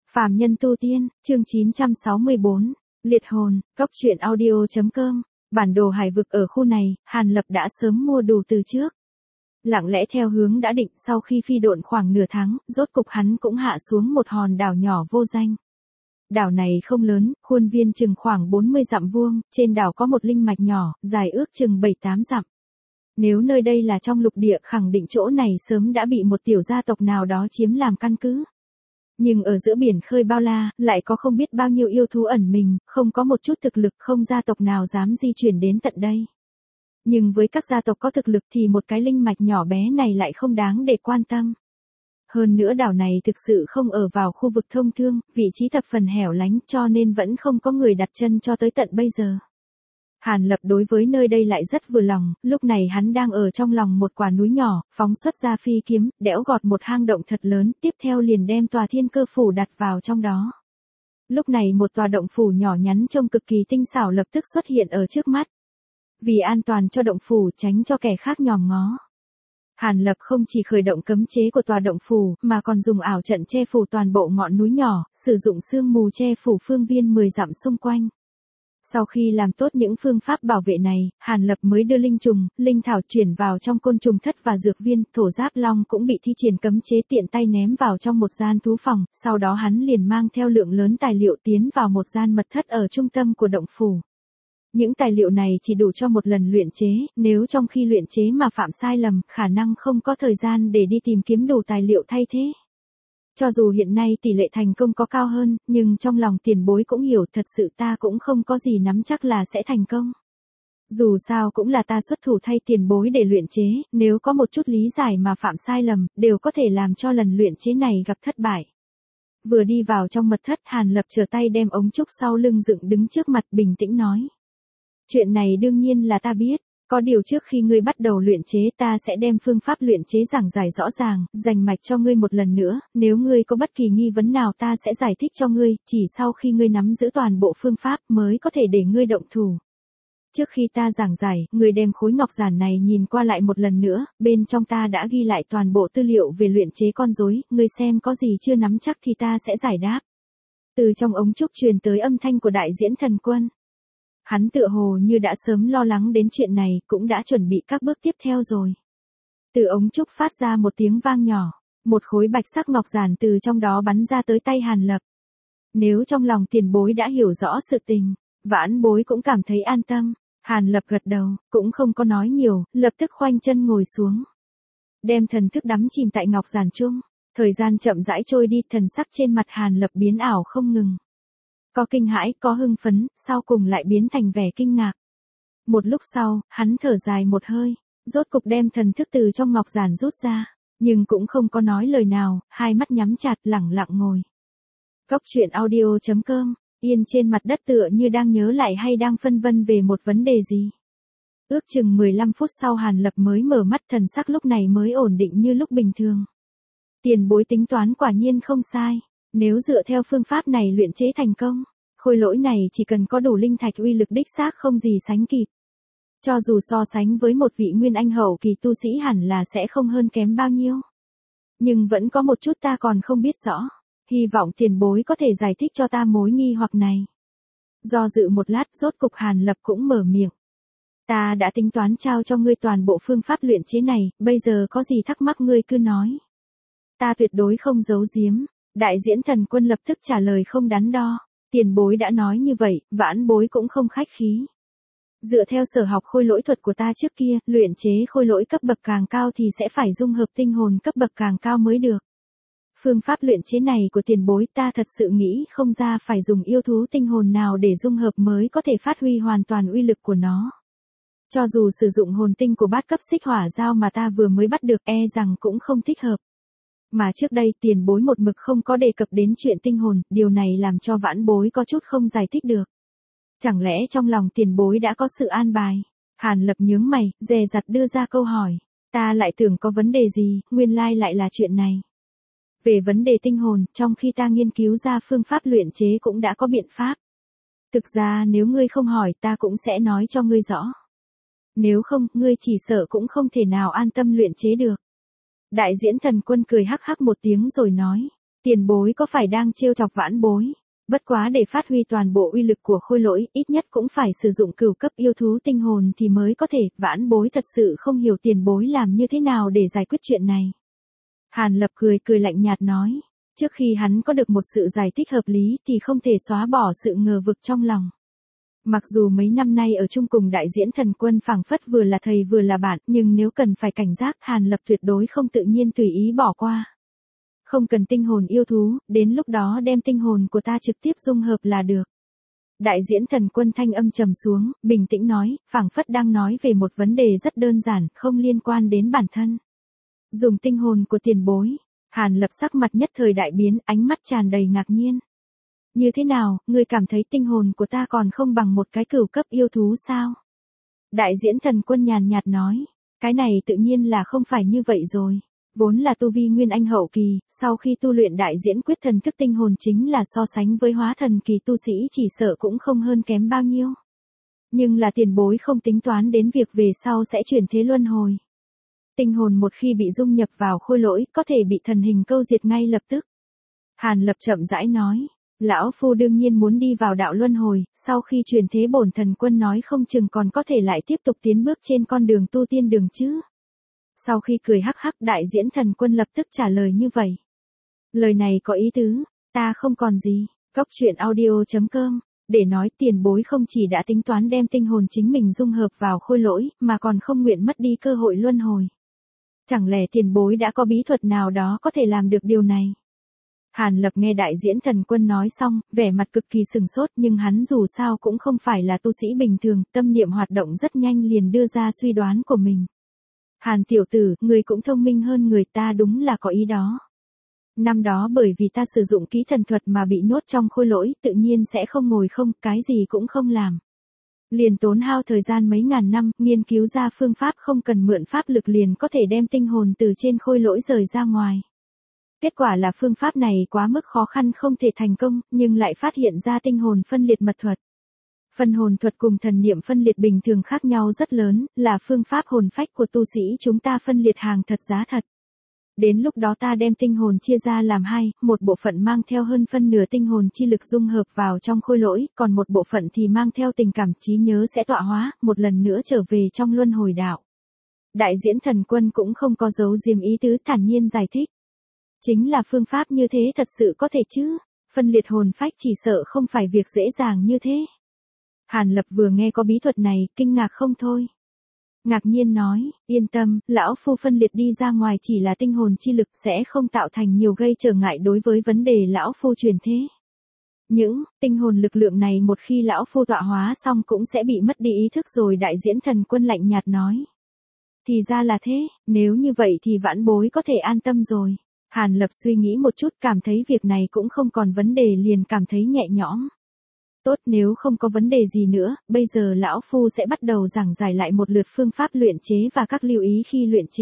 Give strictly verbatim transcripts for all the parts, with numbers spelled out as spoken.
Phàm nhân tu tiên, chương chín trăm sáu mươi bốn, liệt hồn, góc truyện audio.com, bản đồ hải vực ở khu này, Hàn Lập đã sớm mua đủ từ trước. Lặng lẽ theo hướng đã định, sau khi phi độn khoảng nửa tháng, rốt cục hắn cũng hạ xuống một hòn đảo nhỏ vô danh. Đảo này không lớn, khuôn viên chừng khoảng bốn mươi dặm vuông, trên đảo có một linh mạch nhỏ, dài ước chừng bảy tám dặm. Nếu nơi đây là trong lục địa, khẳng định chỗ này sớm đã bị một tiểu gia tộc nào đó chiếm làm căn cứ. Nhưng ở giữa biển khơi bao la, lại có không biết bao nhiêu yêu thú ẩn mình, không có một chút thực lực, không gia tộc nào dám di chuyển đến tận đây. Nhưng với các gia tộc có thực lực thì một cái linh mạch nhỏ bé này lại không đáng để quan tâm. Hơn nữa đảo này thực sự không ở vào khu vực thông thương, vị trí thập phần hẻo lánh, cho nên vẫn không có người đặt chân cho tới tận bây giờ. Hàn Lập đối với nơi đây lại rất vừa lòng, lúc này hắn đang ở trong lòng một quả núi nhỏ, phóng xuất ra phi kiếm, đẽo gọt một hang động thật lớn, tiếp theo liền đem tòa thiên cơ phủ đặt vào trong đó. Lúc này một tòa động phủ nhỏ nhắn trông cực kỳ tinh xảo lập tức xuất hiện ở trước mắt. Vì an toàn cho động phủ, tránh cho kẻ khác nhòm ngó, Hàn Lập không chỉ khởi động cấm chế của tòa động phủ, mà còn dùng ảo trận che phủ toàn bộ ngọn núi nhỏ, sử dụng sương mù che phủ phương viên mười dặm xung quanh. Sau khi làm tốt những phương pháp bảo vệ này, Hàn Lập mới đưa linh trùng, linh thảo chuyển vào trong côn trùng thất và dược viên, thổ giáp long cũng bị thi triển cấm chế tiện tay ném vào trong một gian thú phòng, sau đó hắn liền mang theo lượng lớn tài liệu tiến vào một gian mật thất ở trung tâm của động phủ. Những tài liệu này chỉ đủ cho một lần luyện chế, nếu trong khi luyện chế mà phạm sai lầm, khả năng không có thời gian để đi tìm kiếm đủ tài liệu thay thế. Cho dù hiện nay tỷ lệ thành công có cao hơn, nhưng trong lòng tiền bối cũng hiểu thật sự ta cũng không có gì nắm chắc là sẽ thành công. Dù sao cũng là ta xuất thủ thay tiền bối để luyện chế, nếu có một chút lý giải mà phạm sai lầm, đều có thể làm cho lần luyện chế này gặp thất bại. Vừa đi vào trong mật thất, Hàn Lập trở tay đem ống trúc sau lưng dựng đứng trước mặt, bình tĩnh nói. Chuyện này đương nhiên là ta biết. Có điều trước khi ngươi bắt đầu luyện chế ta sẽ đem phương pháp luyện chế giảng giải rõ ràng, rành mạch cho ngươi một lần nữa, nếu ngươi có bất kỳ nghi vấn nào ta sẽ giải thích cho ngươi, chỉ sau khi ngươi nắm giữ toàn bộ phương pháp mới có thể để ngươi động thủ. Trước khi ta giảng giải, ngươi đem khối ngọc giản này nhìn qua lại một lần nữa, bên trong ta đã ghi lại toàn bộ tư liệu về luyện chế con rối, ngươi xem có gì chưa nắm chắc thì ta sẽ giải đáp. Từ trong ống trúc truyền tới âm thanh của đại diễn thần quân. Hắn tựa hồ như đã sớm lo lắng đến chuyện này, cũng đã chuẩn bị các bước tiếp theo rồi. Từ ống trúc phát ra một tiếng vang nhỏ, một khối bạch sắc ngọc giản từ trong đó bắn ra tới tay Hàn Lập. Nếu trong lòng tiền bối đã hiểu rõ sự tình, vãn bối cũng cảm thấy an tâm. Hàn Lập gật đầu, cũng không có nói nhiều, lập tức khoanh chân ngồi xuống. Đem thần thức đắm chìm tại ngọc giản chung, thời gian chậm rãi trôi đi, thần sắc trên mặt Hàn Lập biến ảo không ngừng. Có kinh hãi, có hưng phấn, sau cùng lại biến thành vẻ kinh ngạc. Một lúc sau, hắn thở dài một hơi, rốt cục đem thần thức từ trong ngọc giản rút ra, nhưng cũng không có nói lời nào, hai mắt nhắm chặt lẳng lặng ngồi. Góc truyện audio.com, yên trên mặt đất tựa như đang nhớ lại hay đang phân vân về một vấn đề gì. Ước chừng mười lăm phút sau Hàn Lập mới mở mắt, thần sắc lúc này mới ổn định như lúc bình thường. Tiền bối tính toán quả nhiên không sai. Nếu dựa theo phương pháp này luyện chế thành công, khôi lỗi này chỉ cần có đủ linh thạch uy lực đích xác không gì sánh kịp. Cho dù so sánh với một vị nguyên anh hậu kỳ tu sĩ hẳn là sẽ không hơn kém bao nhiêu. Nhưng vẫn có một chút ta còn không biết rõ. Hy vọng tiền bối có thể giải thích cho ta mối nghi hoặc này. Do dự một lát rốt cục Hàn Lập cũng mở miệng. Ta đã tính toán trao cho ngươi toàn bộ phương pháp luyện chế này, bây giờ có gì thắc mắc ngươi cứ nói. Ta tuyệt đối không giấu giếm. Đại diễn thần quân lập tức trả lời không đắn đo, tiền bối đã nói như vậy, vãn bối cũng không khách khí. Dựa theo sở học khôi lỗi thuật của ta trước kia, luyện chế khôi lỗi cấp bậc càng cao thì sẽ phải dung hợp tinh hồn cấp bậc càng cao mới được. Phương pháp luyện chế này của tiền bối ta thật sự nghĩ không ra phải dùng yêu thú tinh hồn nào để dung hợp mới có thể phát huy hoàn toàn uy lực của nó. Cho dù sử dụng hồn tinh của bát cấp xích hỏa dao mà ta vừa mới bắt được e rằng cũng không thích hợp. Mà trước đây tiền bối một mực không có đề cập đến chuyện tinh hồn, điều này làm cho vãn bối có chút không giải thích được. Chẳng lẽ trong lòng tiền bối đã có sự an bài? Hàn Lập nhướng mày, dè dặt đưa ra câu hỏi. Ta lại tưởng có vấn đề gì, nguyên lai lại là chuyện này. Về vấn đề tinh hồn, trong khi ta nghiên cứu ra phương pháp luyện chế cũng đã có biện pháp. Thực ra nếu ngươi không hỏi ta cũng sẽ nói cho ngươi rõ. Nếu không, ngươi chỉ sợ cũng không thể nào an tâm luyện chế được. Đại diễn thần quân cười hắc hắc một tiếng rồi nói. Tiền bối có phải đang trêu chọc vãn bối? Bất quá để phát huy toàn bộ uy lực của khôi lỗi, ít nhất cũng phải sử dụng cửu cấp yêu thú tinh hồn thì mới có thể, vãn bối thật sự không hiểu tiền bối làm như thế nào để giải quyết chuyện này. Hàn Lập cười cười lạnh nhạt nói, trước khi hắn có được một sự giải thích hợp lý thì không thể xóa bỏ sự ngờ vực trong lòng. Mặc dù mấy năm nay ở chung cùng đại diễn thần quân phảng phất vừa là thầy vừa là bạn, nhưng nếu cần phải cảnh giác, Hàn Lập tuyệt đối không tự nhiên tùy ý bỏ qua. Không cần tinh hồn yêu thú, đến lúc đó đem tinh hồn của ta trực tiếp dung hợp là được. Đại diễn thần quân thanh âm trầm xuống, bình tĩnh nói, phảng phất đang nói về một vấn đề rất đơn giản, không liên quan đến bản thân. Dùng tinh hồn của tiền bối. Hàn Lập sắc mặt nhất thời đại biến, ánh mắt tràn đầy ngạc nhiên. Như thế nào, ngươi cảm thấy tinh hồn của ta còn không bằng một cái cửu cấp yêu thú sao? Đại diễn thần quân nhàn nhạt nói, cái này tự nhiên là không phải như vậy rồi. Vốn là tu vi nguyên anh hậu kỳ, sau khi tu luyện đại diễn quyết thần thức tinh hồn chính là so sánh với hóa thần kỳ tu sĩ chỉ sợ cũng không hơn kém bao nhiêu. Nhưng là tiền bối không tính toán đến việc về sau sẽ chuyển thế luân hồi. Tinh hồn một khi bị dung nhập vào khôi lỗi, có thể bị thần hình câu diệt ngay lập tức. Hàn Lập chậm rãi nói, lão phu đương nhiên muốn đi vào đạo luân hồi, sau khi chuyển thế bổn thần quân nói không chừng còn có thể lại tiếp tục tiến bước trên con đường tu tiên đường chứ. Sau khi cười hắc hắc, đại diễn thần quân lập tức trả lời như vậy. Lời này có ý tứ, ta không còn gì. Cốc truyện audio chấm com, để nói tiền bối không chỉ đã tính toán đem tinh hồn chính mình dung hợp vào khôi lỗi, mà còn không nguyện mất đi cơ hội luân hồi. Chẳng lẽ tiền bối đã có bí thuật nào đó có thể làm được điều này? Hàn Lập nghe đại diễn thần quân nói xong, vẻ mặt cực kỳ sừng sốt, nhưng hắn dù sao cũng không phải là tu sĩ bình thường, tâm niệm hoạt động rất nhanh liền đưa ra suy đoán của mình. Hàn tiểu tử, người cũng thông minh hơn người ta, đúng là có ý đó. Năm đó bởi vì ta sử dụng kỹ thần thuật mà bị nhốt trong khôi lỗi, tự nhiên sẽ không ngồi không, cái gì cũng không làm. Liền tốn hao thời gian mấy ngàn năm, nghiên cứu ra phương pháp không cần mượn pháp lực liền có thể đem tinh hồn từ trên khôi lỗi rời ra ngoài. Kết quả là phương pháp này quá mức khó khăn không thể thành công, nhưng lại phát hiện ra tinh hồn phân liệt mật thuật. Phân hồn thuật cùng thần niệm phân liệt bình thường khác nhau rất lớn, là phương pháp hồn phách của tu sĩ chúng ta phân liệt hàng thật giá thật. Đến lúc đó ta đem tinh hồn chia ra làm hai, một bộ phận mang theo hơn phân nửa tinh hồn chi lực dung hợp vào trong khôi lỗi, còn một bộ phận thì mang theo tình cảm trí nhớ sẽ tọa hóa, một lần nữa trở về trong luân hồi đạo. Đại diễn thần quân cũng không có giấu diếm ý tứ, thản nhiên giải thích. Chính là phương pháp như thế thật sự có thể chứ, phân liệt hồn phách chỉ sợ không phải việc dễ dàng như thế. Hàn Lập vừa nghe có bí thuật này, kinh ngạc không thôi. Ngạc nhiên nói, yên tâm, lão phu phân liệt đi ra ngoài chỉ là tinh hồn chi lực sẽ không tạo thành nhiều gây trở ngại đối với vấn đề lão phu truyền thế. Những tinh hồn lực lượng này một khi lão phu tọa hóa xong cũng sẽ bị mất đi ý thức rồi, đại diễn thần quân lạnh nhạt nói. Thì ra là thế, nếu như vậy thì vãn bối có thể an tâm rồi. Hàn Lập suy nghĩ một chút, cảm thấy việc này cũng không còn vấn đề liền cảm thấy nhẹ nhõm. Tốt, nếu không có vấn đề gì nữa, bây giờ lão phu sẽ bắt đầu giảng giải lại một lượt phương pháp luyện chế và các lưu ý khi luyện chế.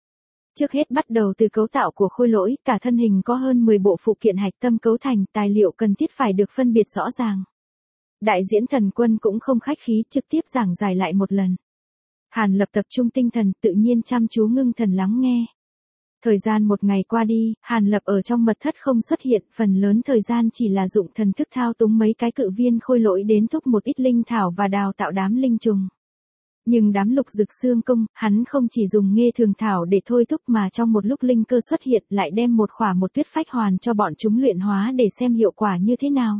Trước hết bắt đầu từ cấu tạo của khôi lỗi, cả thân hình có hơn mười bộ phụ kiện hạch tâm cấu thành, tài liệu cần thiết phải được phân biệt rõ ràng. Đại diễn thần quân cũng không khách khí, trực tiếp giảng giải lại một lần. Hàn Lập tập trung tinh thần, tự nhiên chăm chú ngưng thần lắng nghe. Thời gian một ngày qua đi, Hàn Lập ở trong mật thất không xuất hiện, phần lớn thời gian chỉ là dụng thần thức thao túng mấy cái cự viên khôi lỗi đến thúc một ít linh thảo và đào tạo đám linh trùng. Nhưng đám lục dực xương công, hắn không chỉ dùng nghê thường thảo để thôi thúc mà trong một lúc linh cơ xuất hiện lại đem một khỏa một tuyết phách hoàn cho bọn chúng luyện hóa để xem hiệu quả như thế nào.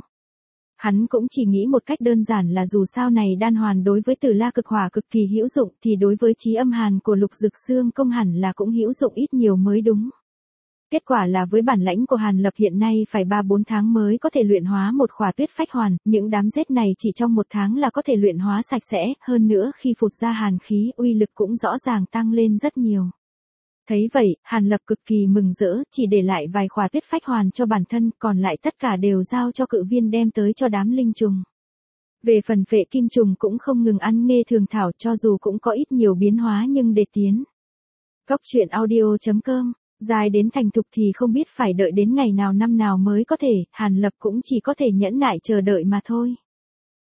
Hắn cũng chỉ nghĩ một cách đơn giản là dù sao này đan hoàn đối với Tử La cực hỏa cực kỳ hữu dụng thì đối với chí âm hàn của lục dực xương công hẳn là cũng hữu dụng ít nhiều mới đúng. Kết quả là với bản lãnh của Hàn Lập hiện nay phải ba bốn tháng mới có thể luyện hóa một khỏa tuyết phách hoàn, những đám rết này chỉ trong một tháng là có thể luyện hóa sạch sẽ, hơn nữa khi phụt ra hàn khí uy lực cũng rõ ràng tăng lên rất nhiều. Thấy vậy, Hàn Lập cực kỳ mừng rỡ, chỉ để lại vài khỏa tuyết phách hoàn cho bản thân, còn lại tất cả đều giao cho cự viên đem tới cho đám linh trùng. Về phần phệ kim trùng cũng không ngừng ăn nghê thường thảo, cho dù cũng có ít nhiều biến hóa nhưng để tiến. Cốc truyện audio chấm com, dài đến thành thục thì không biết phải đợi đến ngày nào năm nào mới có thể, Hàn Lập cũng chỉ có thể nhẫn nại chờ đợi mà thôi.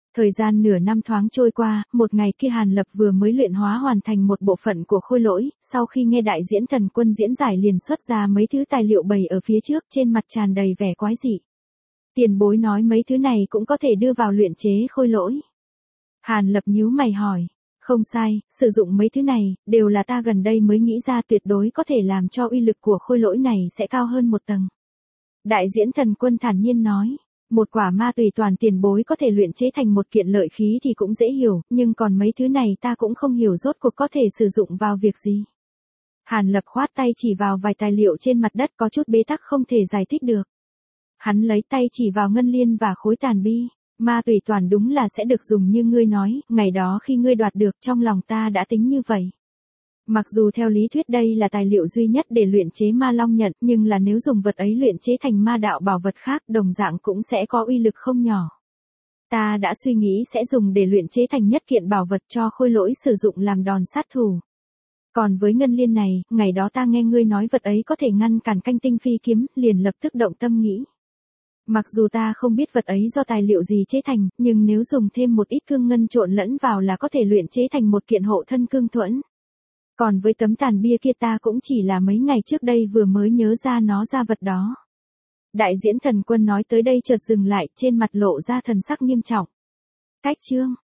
Thời gian nửa năm thoáng trôi qua, một ngày kia Hàn Lập vừa mới luyện hóa hoàn thành một bộ phận của khôi lỗi, sau khi nghe đại diễn thần quân diễn giải liền xuất ra mấy thứ tài liệu bày ở phía trước, trên mặt tràn đầy vẻ quái dị. Tiền bối nói mấy thứ này cũng có thể đưa vào luyện chế khôi lỗi. Hàn Lập nhíu mày hỏi. Không sai, sử dụng mấy thứ này, đều là ta gần đây mới nghĩ ra, tuyệt đối có thể làm cho uy lực của khôi lỗi này sẽ cao hơn một tầng. Đại diễn thần quân thản nhiên nói. Một quả ma tùy toàn tiền bối có thể luyện chế thành một kiện lợi khí thì cũng dễ hiểu, nhưng còn mấy thứ này ta cũng không hiểu rốt cuộc có thể sử dụng vào việc gì. Hàn Lập khoát tay chỉ vào vài tài liệu trên mặt đất có chút bế tắc không thể giải thích được. Hắn lấy tay chỉ vào ngân liên và khối tàn bi. Ma tùy toàn đúng là sẽ được dùng như ngươi nói, ngày đó khi ngươi đoạt được trong lòng ta đã tính như vậy. Mặc dù theo lý thuyết đây là tài liệu duy nhất để luyện chế ma long nhận, nhưng là nếu dùng vật ấy luyện chế thành ma đạo bảo vật khác đồng dạng cũng sẽ có uy lực không nhỏ. Ta đã suy nghĩ sẽ dùng để luyện chế thành nhất kiện bảo vật cho khôi lỗi sử dụng làm đòn sát thủ. Còn với ngân liên này, ngày đó ta nghe ngươi nói vật ấy có thể ngăn cản canh tinh phi kiếm, liền lập tức động tâm nghĩ. Mặc dù ta không biết vật ấy do tài liệu gì chế thành, nhưng nếu dùng thêm một ít cương ngân trộn lẫn vào là có thể luyện chế thành một kiện hộ thân cương thuẫn. Còn với tấm tàn bia kia ta cũng chỉ là mấy ngày trước đây vừa mới nhớ ra nó ra vật đó. Đại diễn thần quân nói tới đây chợt dừng lại, trên mặt lộ ra thần sắc nghiêm trọng. Cách chương